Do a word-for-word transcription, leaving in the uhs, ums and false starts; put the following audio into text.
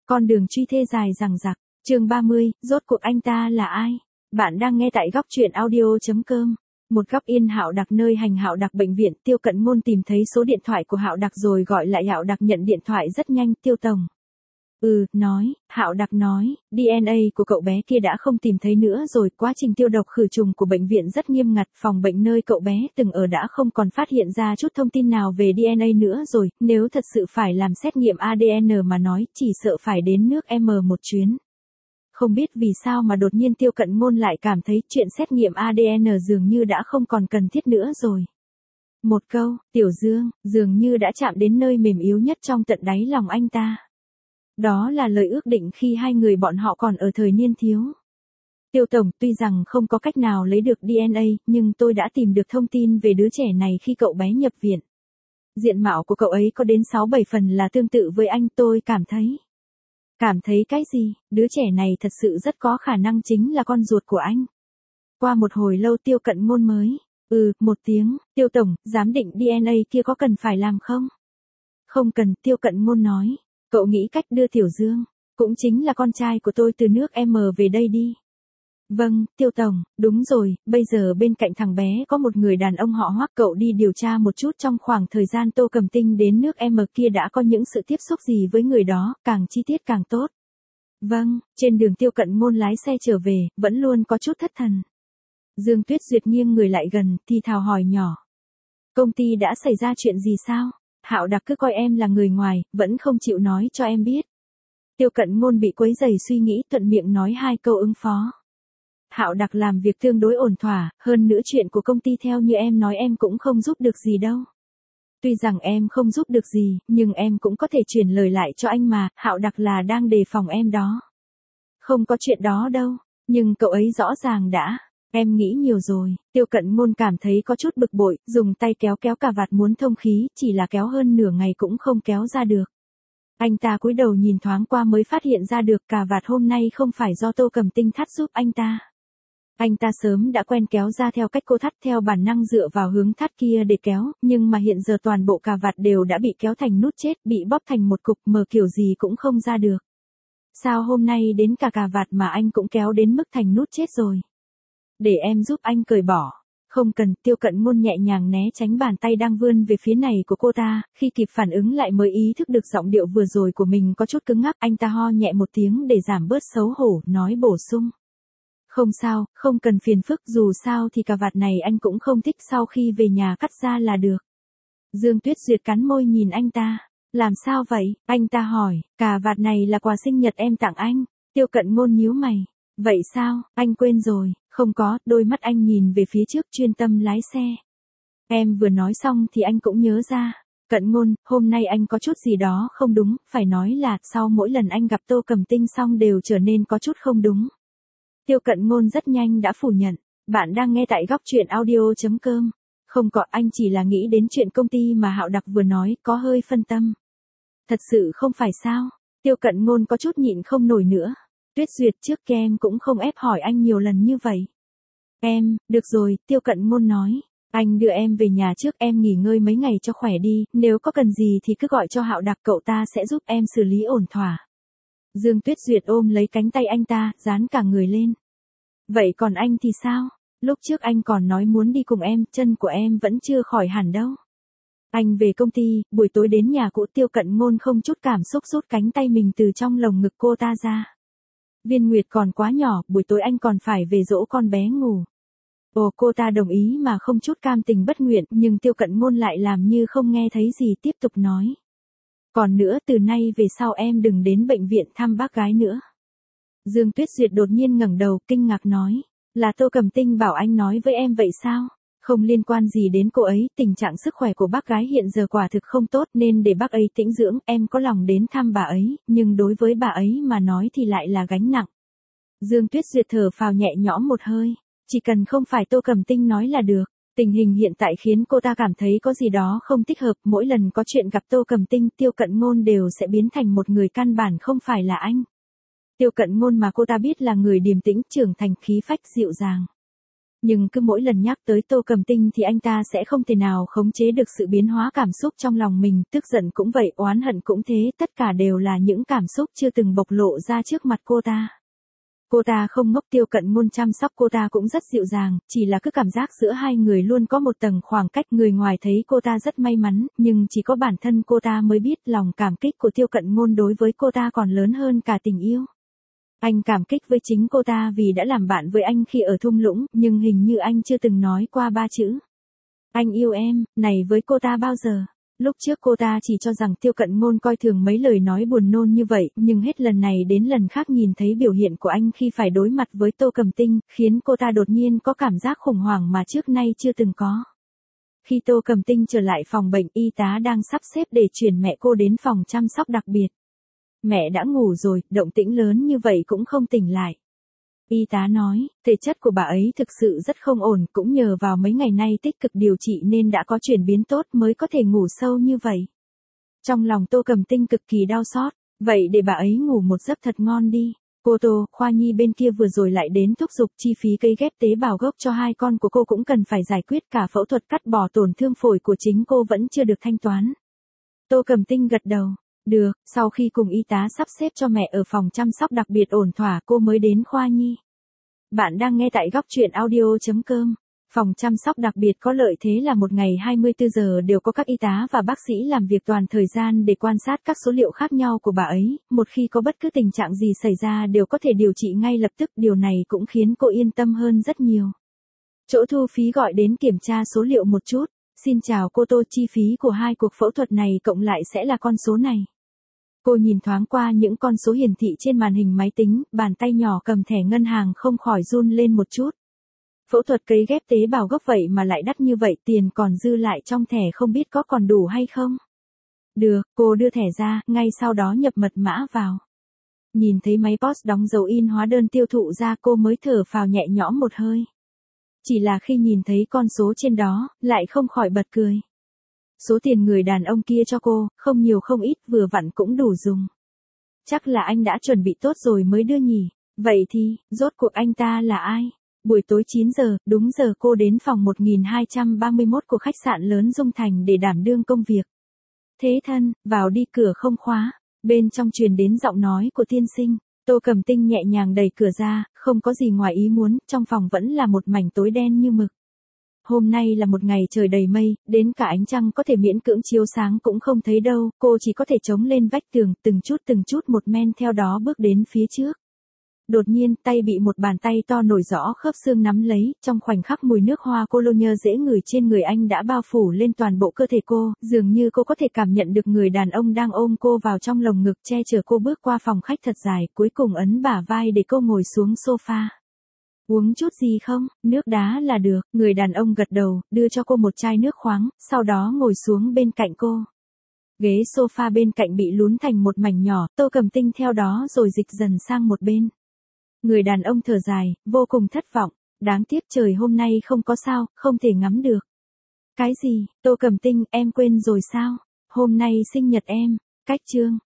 Con đường truy thê dài dằng dặc. Chương ba mươi, rốt cuộc anh ta là ai? Bạn đang nghe tại góc truyện audio chấm com. Một góc yên Hạo Đặc nơi hành Hạo Đặc bệnh viện, Tiêu Cận Ngôn tìm thấy số điện thoại của Hạo Đặc rồi gọi lại Hạo Đặc nhận điện thoại rất nhanh, Tiêu tổng. Ừ, nói, Hạo Đặc nói, đê en a của cậu bé kia đã không tìm thấy nữa rồi, quá trình tiêu độc khử trùng của bệnh viện rất nghiêm ngặt, phòng bệnh nơi cậu bé từng ở đã không còn phát hiện ra chút thông tin nào về đê en a nữa rồi, nếu thật sự phải làm xét nghiệm a đê en mà nói, chỉ sợ phải đến nước M một chuyến. Không biết vì sao mà đột nhiên Tiêu Cận Ngôn lại cảm thấy chuyện xét nghiệm a đê en dường như đã không còn cần thiết nữa rồi. Một câu, Tiểu Dương, dường như đã chạm đến nơi mềm yếu nhất trong tận đáy lòng anh ta. Đó là lời ước định khi hai người bọn họ còn ở thời niên thiếu. Tiêu tổng, tuy rằng không có cách nào lấy được đê en a, nhưng tôi đã tìm được thông tin về đứa trẻ này khi cậu bé nhập viện. Diện mạo của cậu ấy có đến sáu bảy phần là tương tự với anh, tôi cảm thấy. Cảm thấy cái gì? Đứa trẻ này thật sự rất có khả năng chính là con ruột của anh. Qua một hồi lâu Tiêu Cận Ngôn mới. Ừ, một tiếng, Tiêu tổng, giám định đê en a kia có cần phải làm không? Không cần, Tiêu Cận Ngôn nói. Cậu nghĩ cách đưa Tiểu Dương, cũng chính là con trai của tôi từ nước M về đây đi. Vâng, Tiêu tổng, đúng rồi, bây giờ bên cạnh thằng bé có một người đàn ông họ Hoắc, cậu đi điều tra một chút trong khoảng thời gian Tô Cầm Tinh đến nước M kia đã có những sự tiếp xúc gì với người đó, càng chi tiết càng tốt. Vâng, trên đường Tiêu Cận Ngôn lái xe trở về, vẫn luôn có chút thất thần. Dương Tuyết Duyệt nghiêng người lại gần, thì thào hỏi nhỏ. Công ty đã xảy ra chuyện gì sao? Hạo Đặc cứ coi em là người ngoài, vẫn không chịu nói cho em biết. Tiêu Cận Ngôn bị quấy rầy suy nghĩ, thuận miệng nói hai câu ứng phó. Hạo Đặc làm việc tương đối ổn thỏa, hơn nữa chuyện của công ty theo như em nói em cũng không giúp được gì đâu. Tuy rằng em không giúp được gì, nhưng em cũng có thể truyền lời lại cho anh mà, Hạo Đặc là đang đề phòng em đó. Không có chuyện đó đâu, nhưng cậu ấy rõ ràng đã. Em nghĩ nhiều rồi, Tiêu Cận Ngôn cảm thấy có chút bực bội, dùng tay kéo kéo cà vạt muốn thông khí, chỉ là kéo hơn nửa ngày cũng không kéo ra được. Anh ta cúi đầu nhìn thoáng qua mới phát hiện ra được cà vạt hôm nay không phải do Tô Cầm Tinh thắt giúp anh ta. Anh ta sớm đã quen kéo ra theo cách cô thắt, theo bản năng dựa vào hướng thắt kia để kéo, nhưng mà hiện giờ toàn bộ cà vạt đều đã bị kéo thành nút chết, bị bóp thành một cục mờ kiểu gì cũng không ra được. Sao hôm nay đến cả cà vạt mà anh cũng kéo đến mức thành nút chết rồi? Để em giúp anh cởi bỏ. Không cần, Tiêu Cận Ngôn nhẹ nhàng né tránh bàn tay đang vươn về phía này của cô ta, khi kịp phản ứng lại mới ý thức được giọng điệu vừa rồi của mình có chút cứng ngắc, anh ta ho nhẹ một tiếng để giảm bớt xấu hổ, nói bổ sung. Không sao, không cần phiền phức, dù sao thì cà vạt này anh cũng không thích, sau khi về nhà cắt ra là được. Dương Tuyết Duyệt cắn môi nhìn anh ta. Làm sao vậy? Anh ta hỏi, cà vạt này là quà sinh nhật em tặng anh. Tiêu Cận Ngôn nhíu mày. Vậy sao, anh quên rồi? Không có, đôi mắt anh nhìn về phía trước chuyên tâm lái xe. Em vừa nói xong thì anh cũng nhớ ra. Cận Ngôn, hôm nay anh có chút gì đó không đúng, phải nói là sau mỗi lần anh gặp Tô Cầm Tinh xong đều trở nên có chút không đúng. Tiêu Cận Ngôn rất nhanh đã phủ nhận. Bạn đang nghe tại góc truyện audio chấm com. Không có, anh chỉ là nghĩ đến chuyện công ty mà Hạo Đặc vừa nói, có hơi phân tâm. Thật sự không phải sao? Tiêu Cận Ngôn có chút nhịn không nổi nữa. Tuyết Duyệt, trước kia em cũng không ép hỏi anh nhiều lần như vậy. Em, được rồi, Tiêu Cận Ngôn nói. Anh đưa em về nhà trước, em nghỉ ngơi mấy ngày cho khỏe đi, nếu có cần gì thì cứ gọi cho Hạo Đặc, cậu ta sẽ giúp em xử lý ổn thỏa. Dương Tuyết Duyệt ôm lấy cánh tay anh ta, dán cả người lên. Vậy còn anh thì sao? Lúc trước anh còn nói muốn đi cùng em, chân của em vẫn chưa khỏi hẳn đâu. Anh về công ty, buổi tối đến nhà cũ. Tiêu Cận Ngôn không chút cảm xúc rút cánh tay mình từ trong lồng ngực cô ta ra. Viên Nguyệt còn quá nhỏ, buổi tối anh còn phải về dỗ con bé ngủ. Ồ, cô ta đồng ý mà không chút cam tình bất nguyện, nhưng Tiêu Cận Ngôn lại làm như không nghe thấy gì, tiếp tục nói. Còn nữa, từ nay về sau em đừng đến bệnh viện thăm bác gái nữa. Dương Tuyết Duyệt đột nhiên ngẩng đầu, kinh ngạc nói. Là Tô Cầm Tinh bảo anh nói với em vậy sao? Không liên quan gì đến cô ấy, tình trạng sức khỏe của bác gái hiện giờ quả thực không tốt nên để bác ấy tĩnh dưỡng, em có lòng đến thăm bà ấy, nhưng đối với bà ấy mà nói thì lại là gánh nặng. Dương Tuyết Duyệt thở phào nhẹ nhõm một hơi, chỉ cần không phải Tô Cầm Tinh nói là được. Tình hình hiện tại khiến cô ta cảm thấy có gì đó không thích hợp, mỗi lần có chuyện gặp Tô Cầm Tinh, Tiêu Cận Ngôn đều sẽ biến thành một người căn bản không phải là anh. Tiêu Cận Ngôn mà cô ta biết là người điềm tĩnh, trưởng thành, khí phách, dịu dàng. Nhưng cứ mỗi lần nhắc tới Tô Cầm Tinh thì anh ta sẽ không thể nào khống chế được sự biến hóa cảm xúc trong lòng mình, tức giận cũng vậy, oán hận cũng thế, tất cả đều là những cảm xúc chưa từng bộc lộ ra trước mặt cô ta. Cô ta không ngốc, Tiêu Cận Ngôn chăm sóc cô ta cũng rất dịu dàng, chỉ là cứ cảm giác giữa hai người luôn có một tầng khoảng cách, người ngoài thấy cô ta rất may mắn, nhưng chỉ có bản thân cô ta mới biết lòng cảm kích của Tiêu Cận Ngôn đối với cô ta còn lớn hơn cả tình yêu. Anh cảm kích với chính cô ta vì đã làm bạn với anh khi ở thung lũng, nhưng hình như anh chưa từng nói qua ba chữ anh yêu em này với cô ta bao giờ. Lúc trước cô ta chỉ cho rằng Tiêu Cận Ngôn coi thường mấy lời nói buồn nôn như vậy, nhưng hết lần này đến lần khác nhìn thấy biểu hiện của anh khi phải đối mặt với Tô Cầm Tinh, khiến cô ta đột nhiên có cảm giác khủng hoảng mà trước nay chưa từng có. Khi Tô Cầm Tinh trở lại phòng bệnh, y tá đang sắp xếp để chuyển mẹ cô đến phòng chăm sóc đặc biệt. Mẹ đã ngủ rồi, động tĩnh lớn như vậy cũng không tỉnh lại. Y tá nói, thể chất của bà ấy thực sự rất không ổn, cũng nhờ vào mấy ngày nay tích cực điều trị nên đã có chuyển biến tốt mới có thể ngủ sâu như vậy. Trong lòng Tô Cầm Tinh cực kỳ đau xót, vậy để bà ấy ngủ một giấc thật ngon đi. Cô Tô, khoa nhi bên kia vừa rồi lại đến thúc giục chi phí cấy ghép tế bào gốc cho hai con của cô cũng cần phải giải quyết, cả phẫu thuật cắt bỏ tổn thương phổi của chính cô vẫn chưa được thanh toán. Tô Cầm Tinh gật đầu. Được, sau khi cùng y tá sắp xếp cho mẹ ở phòng chăm sóc đặc biệt ổn thỏa, cô mới đến khoa nhi. Bạn đang nghe tại góc truyện audio chấm com. Phòng chăm sóc đặc biệt có lợi thế là một ngày hai mươi tư giờ đều có các y tá và bác sĩ làm việc toàn thời gian để quan sát các số liệu khác nhau của bà ấy, một khi có bất cứ tình trạng gì xảy ra đều có thể điều trị ngay lập tức, điều này cũng khiến cô yên tâm hơn rất nhiều. Chỗ thu phí gọi đến kiểm tra số liệu một chút. Xin chào cô Tô, chi phí của hai cuộc phẫu thuật này cộng lại sẽ là con số này. Cô nhìn thoáng qua những con số hiển thị trên màn hình máy tính, bàn tay nhỏ cầm thẻ ngân hàng không khỏi run lên một chút. Phẫu thuật cấy ghép tế bào gốc vậy mà lại đắt như vậy, tiền còn dư lại trong thẻ không biết có còn đủ hay không. Được, cô đưa thẻ ra, ngay sau đó nhập mật mã vào. Nhìn thấy máy pê o ét đóng dấu in hóa đơn tiêu thụ ra, cô mới thở phào nhẹ nhõm một hơi. Chỉ là khi nhìn thấy con số trên đó, lại không khỏi bật cười. Số tiền người đàn ông kia cho cô, không nhiều không ít, vừa vặn cũng đủ dùng. Chắc là anh đã chuẩn bị tốt rồi mới đưa nhỉ. Vậy thì, rốt cuộc anh ta là ai? Buổi tối chín giờ, đúng giờ cô đến phòng một nghìn hai trăm ba mươi mốt của khách sạn lớn Dung Thành để đảm đương công việc. Thế thân, vào đi, cửa không khóa. Bên trong truyền đến giọng nói của tiên sinh. Tô Cầm Tinh nhẹ nhàng đẩy cửa ra, không có gì ngoài ý muốn, trong phòng vẫn là một mảnh tối đen như mực. Hôm nay là một ngày trời đầy mây, đến cả ánh trăng có thể miễn cưỡng chiếu sáng cũng không thấy đâu, cô chỉ có thể chống lên vách tường, từng chút từng chút một men theo đó bước đến phía trước. Đột nhiên, tay bị một bàn tay to nổi rõ khớp xương nắm lấy, trong khoảnh khắc mùi nước hoa cologne dễ ngửi trên người anh đã bao phủ lên toàn bộ cơ thể cô, dường như cô có thể cảm nhận được người đàn ông đang ôm cô vào trong lồng ngực, che chở cô bước qua phòng khách thật dài, cuối cùng ấn bả vai để cô ngồi xuống sofa. Uống chút gì không? Nước đá là được, người đàn ông gật đầu, đưa cho cô một chai nước khoáng, sau đó ngồi xuống bên cạnh cô. Ghế sofa bên cạnh bị lún thành một mảnh nhỏ, Tô Cầm Tinh theo đó rồi dịch dần sang một bên. Người đàn ông thở dài, vô cùng thất vọng, đáng tiếc trời hôm nay không có sao, không thể ngắm được. Cái gì? Tô Cầm Tinh, em quên rồi sao? Hôm nay sinh nhật em. Cách chương.